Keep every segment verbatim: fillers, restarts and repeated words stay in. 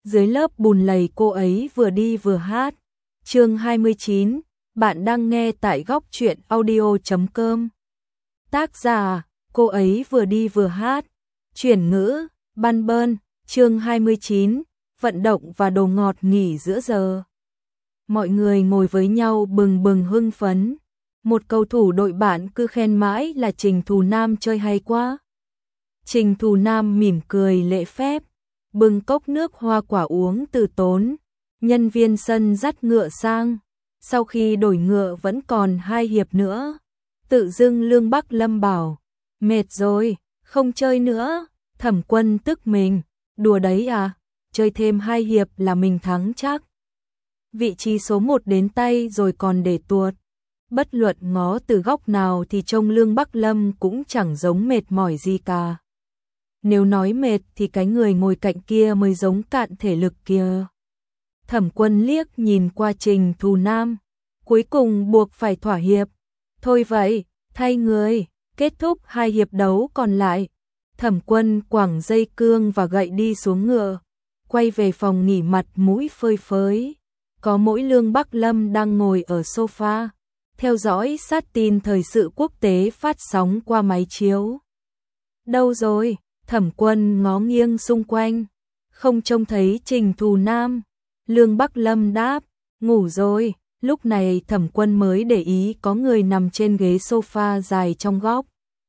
dưới lớp bùn lầy cô ấy vừa đi vừa hát. Chương hai mươi chín, bạn đang nghe tại góc truyện audio chấm com. Tác giả, cô ấy vừa đi vừa hát. Chuyển ngữ, Ban Bơn, chương hai mươi chín, vận động và đồ ngọt nghỉ giữa giờ. Mọi người ngồi với nhau bừng bừng hưng phấn. Một cầu thủ đội bạn cứ khen mãi là Trình Thù Nam chơi hay quá. Trình Thù Nam mỉm cười lễ phép, bưng cốc nước hoa quả uống từ tốn. Nhân viên sân dắt ngựa sang. Sau khi đổi ngựa vẫn còn hai hiệp nữa. Tự dưng Lương Bắc Lâm bảo, mệt rồi, không chơi nữa. Thẩm Quân tức mình, đùa đấy à, chơi thêm hai hiệp là mình thắng chắc. Vị trí số một đến tay rồi còn để tuột. Bất luận ngó từ góc nào thì trông Lương Bắc Lâm cũng chẳng giống mệt mỏi gì cả. Nếu nói mệt thì cái người ngồi cạnh kia mới giống cạn thể lực kia. Thẩm Quân liếc nhìn qua Trình Thù Nam, cuối cùng buộc phải thỏa hiệp. Thôi vậy, thay người, kết thúc hai hiệp đấu còn lại. Thẩm Quân quẳng dây cương và gậy đi xuống ngựa, quay về phòng nghỉ mặt mũi phơi phới. Có mỗi Lương Bắc Lâm đang ngồi ở sofa, theo dõi sát tin thời sự quốc tế phát sóng qua máy chiếu. Đâu rồi? Thẩm Quân ngó nghiêng xung quanh, không trông thấy Trình Thù Nam. Lương Bắc Lâm đáp, ngủ rồi. Lúc này Thẩm Quân mới để ý có người nằm trên ghế sofa dài trong góc,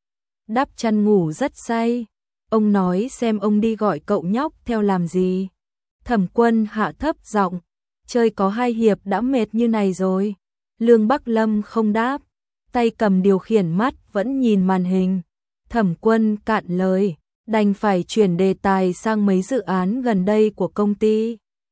đắp chăn ngủ rất say. Ông nói xem ông đi gọi cậu nhóc theo làm gì. Thẩm Quân hạ thấp giọng, chơi có hai hiệp đã mệt như này rồi. Lương Bắc Lâm không đáp, tay cầm điều khiển, mắt vẫn nhìn màn hình. Thẩm Quân cạn lời, đành phải chuyển đề tài sang mấy dự án gần đây của công ty.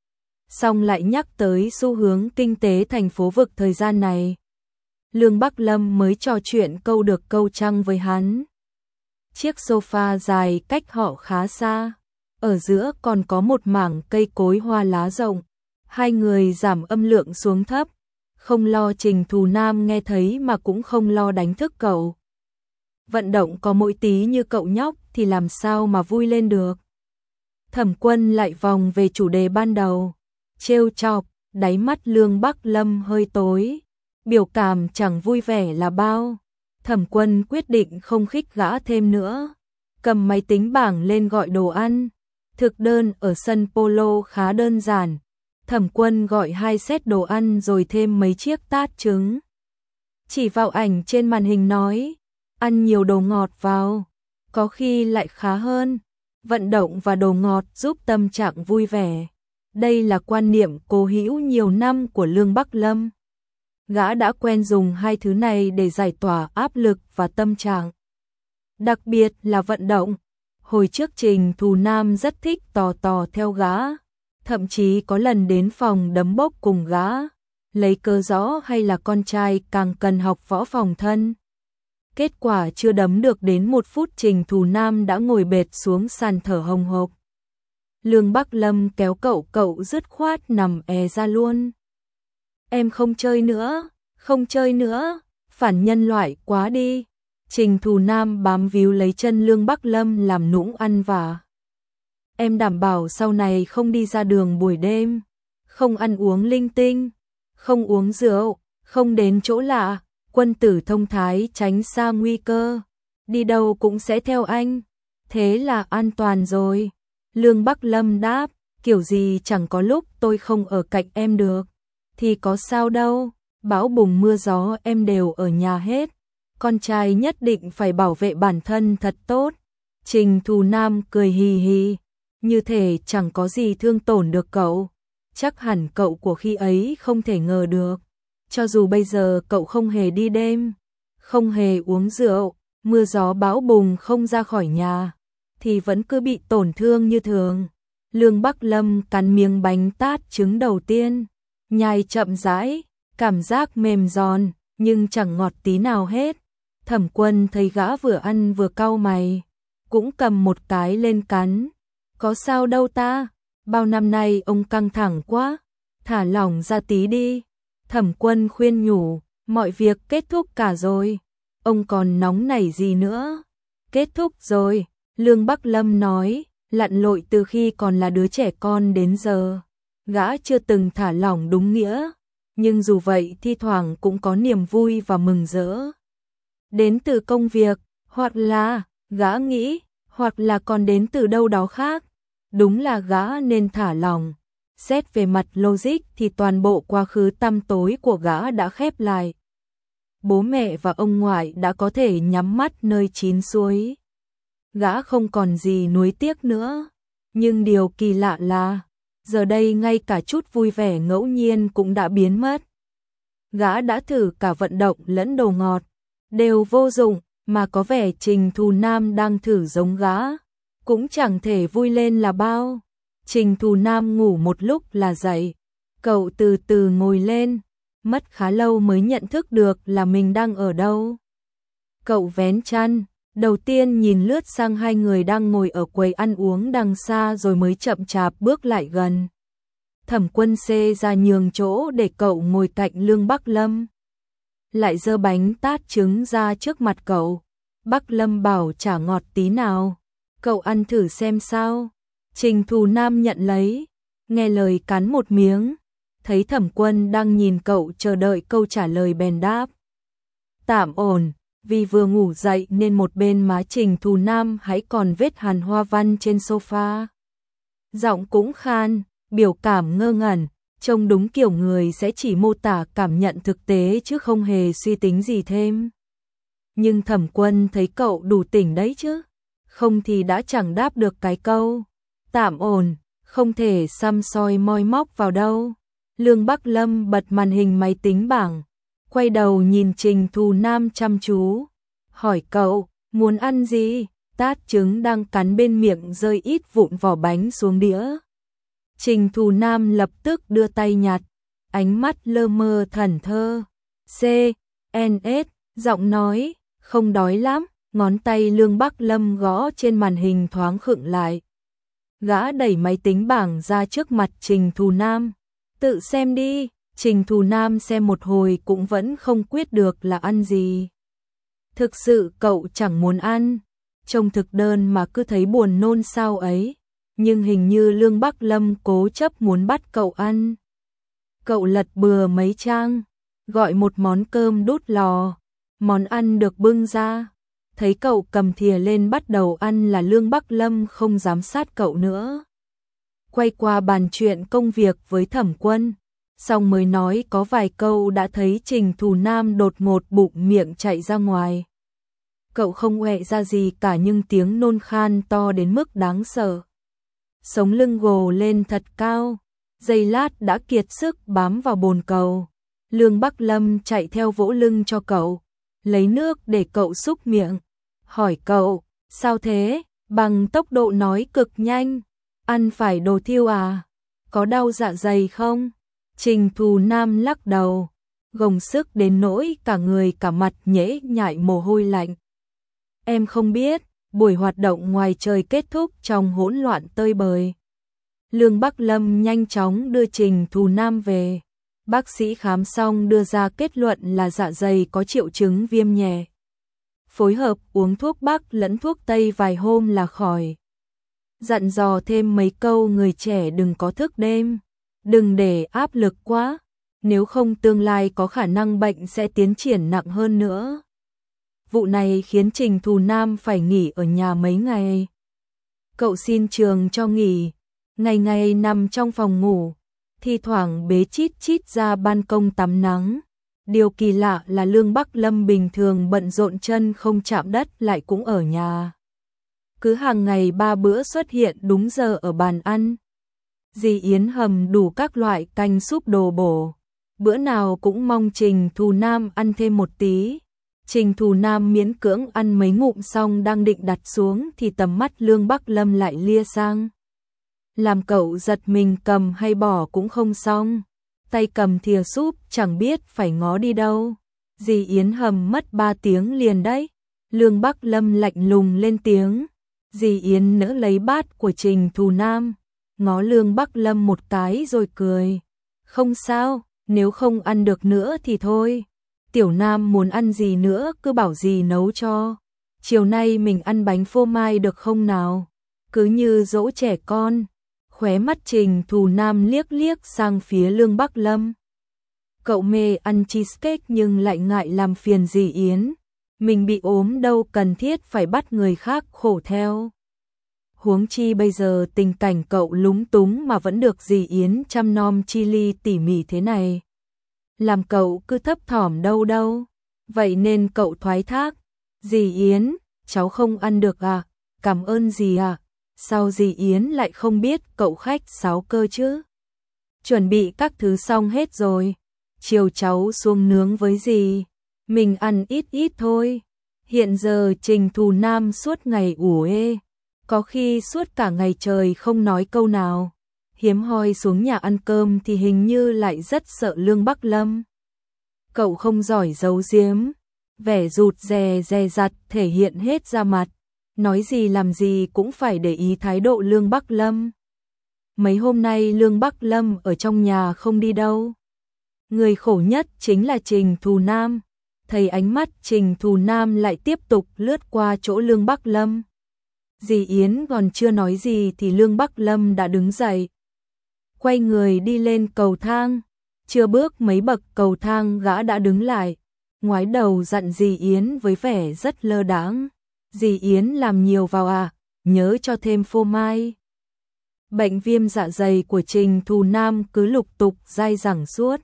Xong lại nhắc tới xu hướng kinh tế thành phố vực thời gian này. Lương Bắc Lâm mới trò chuyện câu được câu trăng với hắn. Chiếc sofa dài cách họ khá xa, ở giữa còn có một mảng cây cối hoa lá rộng. Hai người giảm âm lượng xuống thấp, không lo Trình Thù Nam nghe thấy mà cũng không lo đánh thức cậu. Vận động có mỗi tí như cậu nhóc thì làm sao mà vui lên được. Thẩm Quân lại vòng về chủ đề ban đầu, trêu chọc. Đáy mắt Lương Bắc Lâm hơi tối, biểu cảm chẳng vui vẻ là bao. Thẩm Quân quyết định không khích gã thêm nữa, cầm máy tính bảng lên gọi đồ ăn. Thực đơn ở sân polo khá đơn giản. Thẩm Quân gọi hai set đồ ăn rồi thêm mấy chiếc tát trứng. Chỉ vào ảnh trên màn hình nói, ăn nhiều đồ ngọt vào, có khi lại khá hơn. Vận động và đồ ngọt giúp tâm trạng vui vẻ. Đây là quan niệm cố hữu nhiều năm của Lương Bắc Lâm. Gã đã quen dùng hai thứ này để giải tỏa áp lực và tâm trạng. Đặc biệt là vận động. Hồi trước Trình Thù Nam rất thích tò tò theo gã, thậm chí có lần đến phòng đấm bốc cùng gã, lấy cớ rõ hay là con trai càng cần học võ phòng thân. Kết quả chưa đấm được đến một phút Trình Thù Nam đã ngồi bệt xuống sàn thở hồng hộc. Lương Bắc Lâm kéo cậu, cậu dứt khoát nằm è ra luôn. Em không chơi nữa, không chơi nữa, phản nhân loại quá đi. Trình Thù Nam bám víu lấy chân Lương Bắc Lâm làm nũng ăn vả. Em đảm bảo sau này không đi ra đường buổi đêm, không ăn uống linh tinh, không uống rượu, không đến chỗ lạ, quân tử thông thái tránh xa nguy cơ, đi đâu cũng sẽ theo anh, thế là an toàn rồi. Lương Bắc Lâm đáp, kiểu gì chẳng có lúc tôi không ở cạnh em được, thì có sao đâu, bão bùng mưa gió em đều ở nhà hết, con trai nhất định phải bảo vệ bản thân thật tốt. Trình Thù Nam cười hì hì, như thể chẳng có gì thương tổn được cậu, chắc hẳn cậu của khi ấy không thể ngờ được. Cho dù bây giờ cậu không hề đi đêm, không hề uống rượu, mưa gió bão bùng không ra khỏi nhà, thì vẫn cứ bị tổn thương như thường. Lương Bắc Lâm cắn miếng bánh tát trứng đầu tiên, nhai chậm rãi, cảm giác mềm giòn, nhưng chẳng ngọt tí nào hết. Thẩm Quân thấy gã vừa ăn vừa cau mày, cũng cầm một cái lên cắn. Có sao đâu ta, bao năm nay ông căng thẳng quá, thả lỏng ra tí đi. Thẩm Quân khuyên nhủ, mọi việc kết thúc cả rồi, ông còn nóng nảy gì nữa. Kết thúc rồi, Lương Bắc Lâm nói, lặn lội từ khi còn là đứa trẻ con đến giờ. Gã chưa từng thả lỏng đúng nghĩa, nhưng dù vậy thi thoảng cũng có niềm vui và mừng rỡ. Đến từ công việc, hoặc là, gã nghĩ, hoặc là còn đến từ đâu đó khác. Đúng là gã nên thả lỏng. Xét về mặt logic thì toàn bộ quá khứ tăm tối của gã đã khép lại. Bố mẹ và ông ngoại đã có thể nhắm mắt nơi chín suối. Gã không còn gì nuối tiếc nữa. Nhưng điều kỳ lạ là, giờ đây ngay cả chút vui vẻ ngẫu nhiên cũng đã biến mất. Gã đã thử cả vận động lẫn đồ ngọt, đều vô dụng, mà có vẻ Trình Thù Nam đang thử giống gã, cũng chẳng thể vui lên là bao. Trình Thù Nam ngủ một lúc là dậy, cậu từ từ ngồi lên, mất khá lâu mới nhận thức được là mình đang ở đâu. Cậu vén chăn, đầu tiên nhìn lướt sang hai người đang ngồi ở quầy ăn uống đằng xa rồi mới chậm chạp bước lại gần. Thẩm Quân xê ra nhường chỗ để cậu ngồi cạnh Lương Bắc Lâm. Lại giơ bánh tát trứng ra trước mặt cậu. Bắc Lâm bảo chả ngọt tí nào. Cậu ăn thử xem sao. Trình Thù Nam nhận lấy, nghe lời cắn một miếng. Thấy Thẩm Quân đang nhìn cậu chờ đợi câu trả lời bèn đáp. Tạm ổn, vì vừa ngủ dậy nên một bên má Trình Thù Nam hãy còn vết hàn hoa văn trên sofa. Giọng cũng khan, biểu cảm ngơ ngẩn, trông đúng kiểu người sẽ chỉ mô tả cảm nhận thực tế chứ không hề suy tính gì thêm. Nhưng Thẩm Quân thấy cậu đủ tỉnh đấy chứ, không thì đã chẳng đáp được cái câu tạm ổn, không thể xăm soi moi móc vào đâu. Lương Bắc Lâm bật màn hình máy tính bảng, quay đầu nhìn Trình Thù Nam chăm chú, hỏi cậu, muốn ăn gì? Tát trứng đang cắn bên miệng rơi ít vụn vỏ bánh xuống đĩa. Trình Thù Nam lập tức đưa tay nhặt, ánh mắt lơ mơ thẫn thơ. C, N, S, giọng nói, không đói lắm, ngón tay Lương Bắc Lâm gõ trên màn hình thoáng khựng lại. Gã đẩy máy tính bảng ra trước mặt Trình Thù Nam. Tự xem đi. Trình Thù Nam xem một hồi cũng vẫn không quyết được là ăn gì. Thực sự cậu chẳng muốn ăn, trông thực đơn mà cứ thấy buồn nôn sao ấy. Nhưng hình như Lương Bắc Lâm cố chấp muốn bắt cậu ăn. Cậu lật bừa mấy trang, gọi một món cơm đút lò. Món ăn được bưng ra, thấy cậu cầm thìa lên bắt đầu ăn là Lương Bắc Lâm không dám sát cậu nữa. Quay qua bàn chuyện công việc với Thẩm Quân, xong mới nói có vài câu đã thấy Trình Thù Nam đột ngột bụng miệng chạy ra ngoài. Cậu không oẹ ra gì cả nhưng tiếng nôn khan to đến mức đáng sợ. Sống lưng gồ lên thật cao, giây lát đã kiệt sức bám vào bồn cầu. Lương Bắc Lâm chạy theo vỗ lưng cho cậu, lấy nước để cậu súc miệng. Hỏi cậu, sao thế? Bằng tốc độ nói cực nhanh. Ăn phải đồ thiêu à? Có đau dạ dày không? Trình Thù Nam lắc đầu, gồng sức đến nỗi cả người cả mặt nhễ nhại mồ hôi lạnh. Em không biết. Buổi hoạt động ngoài trời kết thúc trong hỗn loạn tơi bời. Lương Bắc Lâm nhanh chóng đưa Trình Thù Nam về. Bác sĩ khám xong đưa ra kết luận là dạ dày có triệu chứng viêm nhẹ. Phối hợp uống thuốc Bắc lẫn thuốc Tây vài hôm là khỏi. Dặn dò thêm mấy câu người trẻ đừng có thức đêm, đừng để áp lực quá, nếu không tương lai có khả năng bệnh sẽ tiến triển nặng hơn nữa. Vụ này khiến Trình Thù Nam phải nghỉ ở nhà mấy ngày. Cậu xin trường cho nghỉ, ngày ngày nằm trong phòng ngủ, thi thoảng bế chít chít ra ban công tắm nắng. Điều kỳ lạ là Lương Bắc Lâm bình thường bận rộn chân không chạm đất lại cũng ở nhà. Cứ hàng ngày ba bữa xuất hiện đúng giờ ở bàn ăn. Dì Yến hầm đủ các loại canh súp đồ bổ. Bữa nào cũng mong Trình Thù Nam ăn thêm một tí. Trình Thù Nam miễn cưỡng ăn mấy ngụm xong đang định đặt xuống thì tầm mắt Lương Bắc Lâm lại lia sang. Làm cậu giật mình cầm hay bỏ cũng không xong. Tay cầm thìa súp chẳng biết phải ngó đi đâu. Dì Yến hầm mất ba tiếng liền đấy. Lương Bắc Lâm lạnh lùng lên tiếng. Dì Yến nỡ lấy bát của Trình Thù Nam, ngó Lương Bắc Lâm một cái rồi cười. Không sao, nếu không ăn được nữa thì thôi. Tiểu Nam muốn ăn gì nữa cứ bảo dì nấu cho. Chiều nay mình ăn bánh phô mai được không nào? cứ như dỗ trẻ con. Khóe mắt Trình Thù Nam liếc liếc sang phía Lương Bắc Lâm. Cậu mê ăn cheesecake nhưng lại ngại làm phiền dì Yến. Mình bị ốm đâu cần thiết phải bắt người khác khổ theo. Huống chi bây giờ tình cảnh cậu lúng túng mà vẫn được dì Yến chăm nom chi ly tỉ mỉ thế này. Làm cậu cứ thấp thỏm đâu đâu. Vậy nên cậu thoái thác. Dì Yến, cháu không ăn được à? Cảm ơn dì à? Sao dì Yến lại không biết cậu khách sáo cơ chứ? Chuẩn bị các thứ xong hết rồi. Chiều cháu xuống nướng với dì. Mình ăn ít ít thôi. Hiện giờ Trình Thù Nam suốt ngày ủ ê. Có khi suốt cả ngày trời không nói câu nào. Hiếm hoi xuống nhà ăn cơm thì hình như lại rất sợ Lương Bắc Lâm. Cậu không giỏi giấu giếm. Vẻ rụt rè dè dặt thể hiện hết ra mặt. Nói gì làm gì cũng phải để ý thái độ Lương Bắc Lâm. Mấy hôm nay Lương Bắc Lâm ở trong nhà không đi đâu. Người khổ nhất chính là Trình Thù Nam. Thấy ánh mắt Trình Thù Nam lại tiếp tục lướt qua chỗ Lương Bắc Lâm. Dì Yến còn chưa nói gì thì Lương Bắc Lâm đã đứng dậy. Quay người đi lên cầu thang. Chưa bước mấy bậc cầu thang gã đã đứng lại. Ngoái đầu dặn dì Yến với vẻ rất lơ đãng. Dì Yến làm nhiều vào à, nhớ cho thêm phô mai. Bệnh viêm dạ dày của Trình Thù Nam cứ lục tục dai dẳng suốt.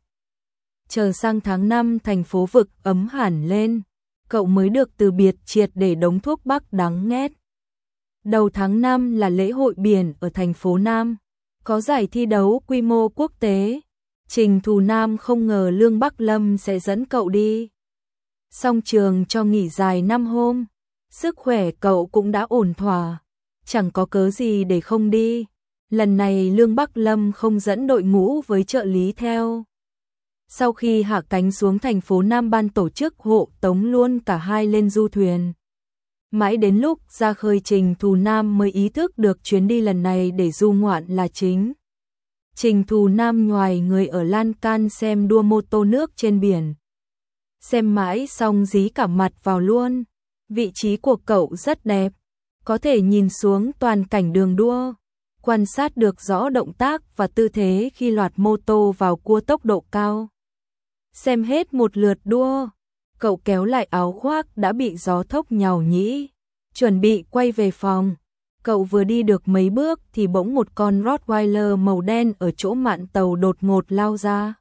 Chờ sang tháng năm thành phố vực ấm hẳn lên, cậu mới được từ biệt triệt để đống thuốc bắc đắng nghét. Đầu tháng năm là lễ hội biển ở thành phố Nam, có giải thi đấu quy mô quốc tế. Trình Thù Nam không ngờ Lương Bắc Lâm sẽ dẫn cậu đi. Xong trường cho nghỉ dài năm hôm, sức khỏe cậu cũng đã ổn thỏa, chẳng có cớ gì để không đi. Lần này Lương Bắc Lâm không dẫn đội ngũ với trợ lý theo. Sau khi hạ cánh xuống thành phố Nam, ban tổ chức hộ tống luôn cả hai lên du thuyền. Mãi đến lúc ra khơi Trình Thù Nam mới ý thức được chuyến đi lần này để du ngoạn là chính. Trình Thù Nam nhoài người ở lan can xem đua mô tô nước trên biển. Xem mãi xong dí cả mặt vào luôn. Vị trí của cậu rất đẹp, có thể nhìn xuống toàn cảnh đường đua, quan sát được rõ động tác và tư thế khi loạt mô tô vào cua tốc độ cao. Xem hết một lượt đua, cậu kéo lại áo khoác đã bị gió thốc nhàu nhĩ, chuẩn bị quay về phòng. Cậu vừa đi được mấy bước thì bỗng một con Rottweiler màu đen ở chỗ mạn tàu đột ngột lao ra,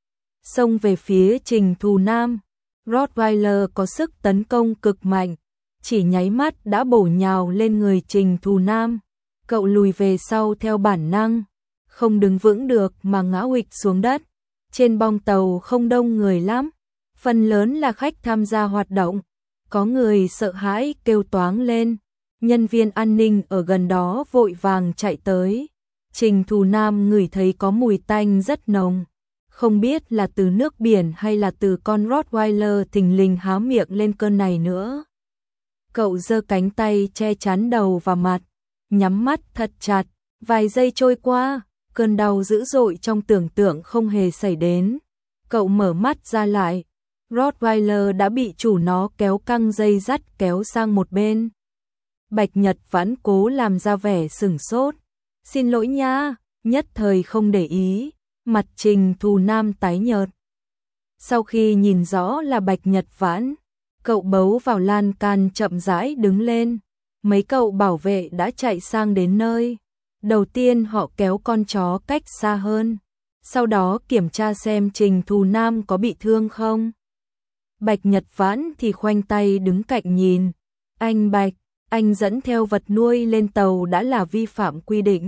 xông về phía Trình Thù Nam. Rottweiler có sức tấn công cực mạnh, chỉ nháy mắt đã bổ nhào lên người Trình Thù Nam. Cậu lùi về sau theo bản năng, không đứng vững được mà ngã huỵch xuống đất. Trên bong tàu không đông người lắm, phần lớn là khách tham gia hoạt động. Có người sợ hãi kêu toáng lên, nhân viên an ninh ở gần đó vội vàng chạy tới. Trình Thù Nam ngửi thấy có mùi tanh rất nồng, không biết là từ nước biển hay là từ con Rottweiler thình lình há miệng lên cơn này nữa. Cậu giơ cánh tay che chắn đầu và mặt, nhắm mắt thật chặt. Vài giây trôi qua, cơn đau dữ dội trong tưởng tượng không hề xảy đến. Cậu mở mắt ra lại, Rottweiler đã bị chủ nó kéo căng dây dắt kéo sang một bên. Bạch Nhật vẫn cố làm ra vẻ sửng sốt. Xin lỗi nha, nhất thời không để ý. Mặt Trình Thù Nam tái nhợt. Sau khi nhìn rõ là Bạch Nhật Vãn, cậu bấu vào lan can chậm rãi đứng lên. Mấy cậu bảo vệ đã chạy sang đến nơi. Đầu tiên họ kéo con chó cách xa hơn, sau đó kiểm tra xem Trình Thù Nam có bị thương không. Bạch Nhật Vãn thì khoanh tay đứng cạnh nhìn. Anh Bạch, anh dẫn theo vật nuôi lên tàu đã là vi phạm quy định.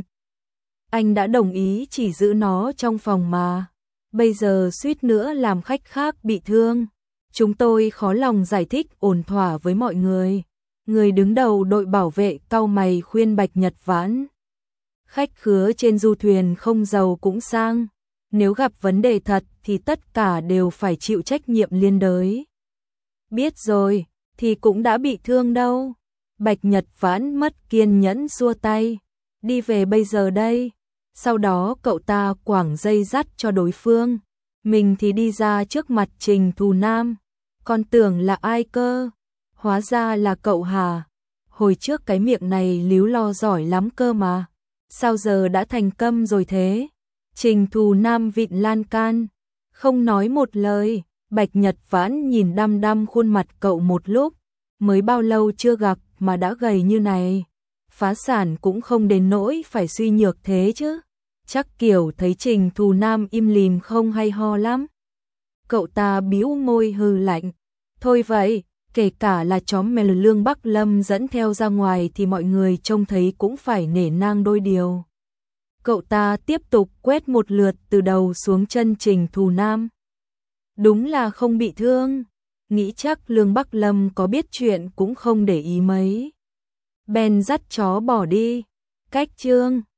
Anh đã đồng ý chỉ giữ nó trong phòng mà. Bây giờ suýt nữa làm khách khác bị thương. Chúng tôi khó lòng giải thích ổn thỏa với mọi người. Người đứng đầu đội bảo vệ cau mày khuyên Bạch Nhật Vãn. Khách khứa trên du thuyền không giàu cũng sang. Nếu gặp vấn đề thật thì tất cả đều phải chịu trách nhiệm liên đới. Biết rồi, thì cũng đã bị thương đâu. Bạch Nhật Vãn mất kiên nhẫn xua tay. Đi về bây giờ đây. Sau đó cậu ta quảng dây dắt cho đối phương. Mình thì đi ra trước mặt Trình Thù Nam. Con tưởng là ai cơ? Hóa ra là cậu hả? hồi trước cái miệng này líu lo giỏi lắm cơ mà, sao giờ đã thành câm rồi thế? Trình Thù Nam vịn lan can, không nói một lời. Bạch Nhật Vãn nhìn đăm đăm khuôn mặt cậu một lúc, mới bao lâu chưa gặp mà đã gầy như này. Phá sản cũng không đến nỗi phải suy nhược thế chứ. Chắc kiểu thấy Trình Thù Nam im lìm không hay ho lắm. Cậu ta bĩu môi hừ lạnh. Thôi vậy, kể cả là chóm mèo Lương Bắc Lâm dẫn theo ra ngoài thì mọi người trông thấy cũng phải nể nang đôi điều. Cậu ta tiếp tục quét một lượt từ đầu xuống chân Trình Thù Nam. Đúng là không bị thương. Nghĩ chắc Lương Bắc Lâm có biết chuyện cũng không để ý mấy. Bèn dắt chó bỏ đi. Cách chương